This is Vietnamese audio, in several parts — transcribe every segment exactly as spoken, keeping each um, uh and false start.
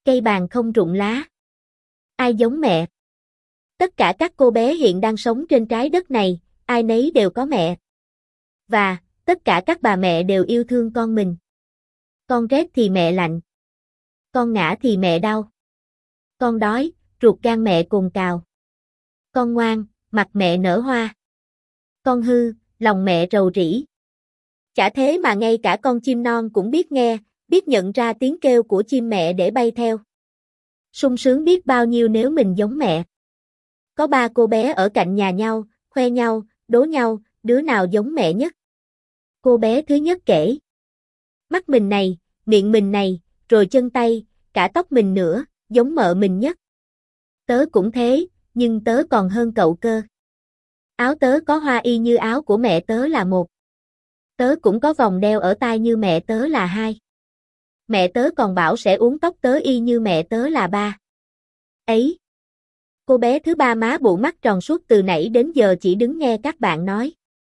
cây bàn không rụng lá. Ai giống mẹ? Tất cả các cô bé hiện đang sống trên trái đất này, ai nấy đều có mẹ. Và, tất cả các bà mẹ đều yêu thương con mình. Con rét thì mẹ lạnh. Con ngã thì mẹ đau. Con đói, ruột gan mẹ cồn cào. Con ngoan, mặt mẹ nở hoa. Con hư, lòng mẹ rầu rĩ. Chả thế mà ngay cả con chim non cũng biết nghe, biết nhận ra tiếng kêu của chim mẹ để bay theo. Sung sướng biết bao nhiêu nếu mình giống mẹ. Có ba cô bé ở cạnh nhà nhau, khoe nhau, đố nhau, đứa nào giống mẹ nhất. Cô bé thứ nhất kể. Mắt mình này, miệng mình này, rồi chân tay, cả tóc mình nữa, giống mợ mình nhất. Tớ cũng thế, nhưng tớ còn hơn cậu cơ. Áo tớ có hoa y như áo của mẹ tớ là một. Tớ cũng có vòng đeo ở tai như mẹ tớ là hai. Mẹ tớ còn bảo sẽ uốn tóc tớ y như mẹ tớ là ba. Ấy! Cô bé thứ ba má bụ mắt tròn suốt từ nãy đến giờ chỉ đứng nghe các bạn nói.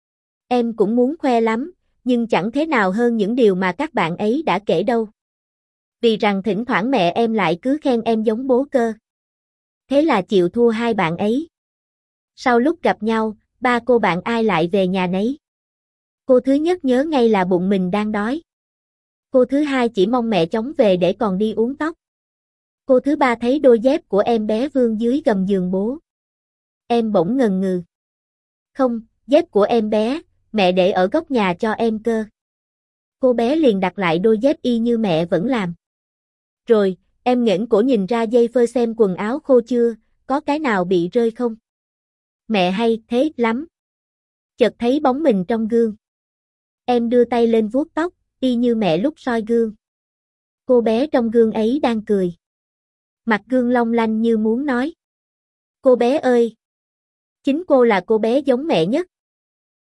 Em cũng muốn khoe lắm, nhưng chẳng thế nào hơn những điều mà các bạn ấy đã kể đâu. Vì rằng thỉnh thoảng mẹ em lại cứ khen em giống bố cơ. Thế là chịu thua hai bạn ấy. Sau lúc gặp nhau, ba cô bạn ai lại về nhà nấy. Cô thứ nhất nhớ ngay là bụng mình đang đói. Cô thứ hai chỉ mong mẹ chóng về để còn đi uốn tóc. Cô thứ ba thấy đôi dép của em bé vương dưới gầm giường bố. Em bỗng ngần ngừ. Không, dép của em bé, mẹ để ở góc nhà cho em cơ. Cô bé liền đặt lại đôi dép y như mẹ vẫn làm. Rồi, em nghển cổ nhìn ra dây phơi xem quần áo khô chưa, có cái nào bị rơi không? Mẹ hay thế lắm. Chợt thấy bóng mình trong gương. Em đưa tay lên vuốt tóc, y như mẹ lúc soi gương. Cô bé trong gương ấy đang cười. Mặt gương long lanh như muốn nói. Cô bé ơi! Chính cô là cô bé giống mẹ nhất.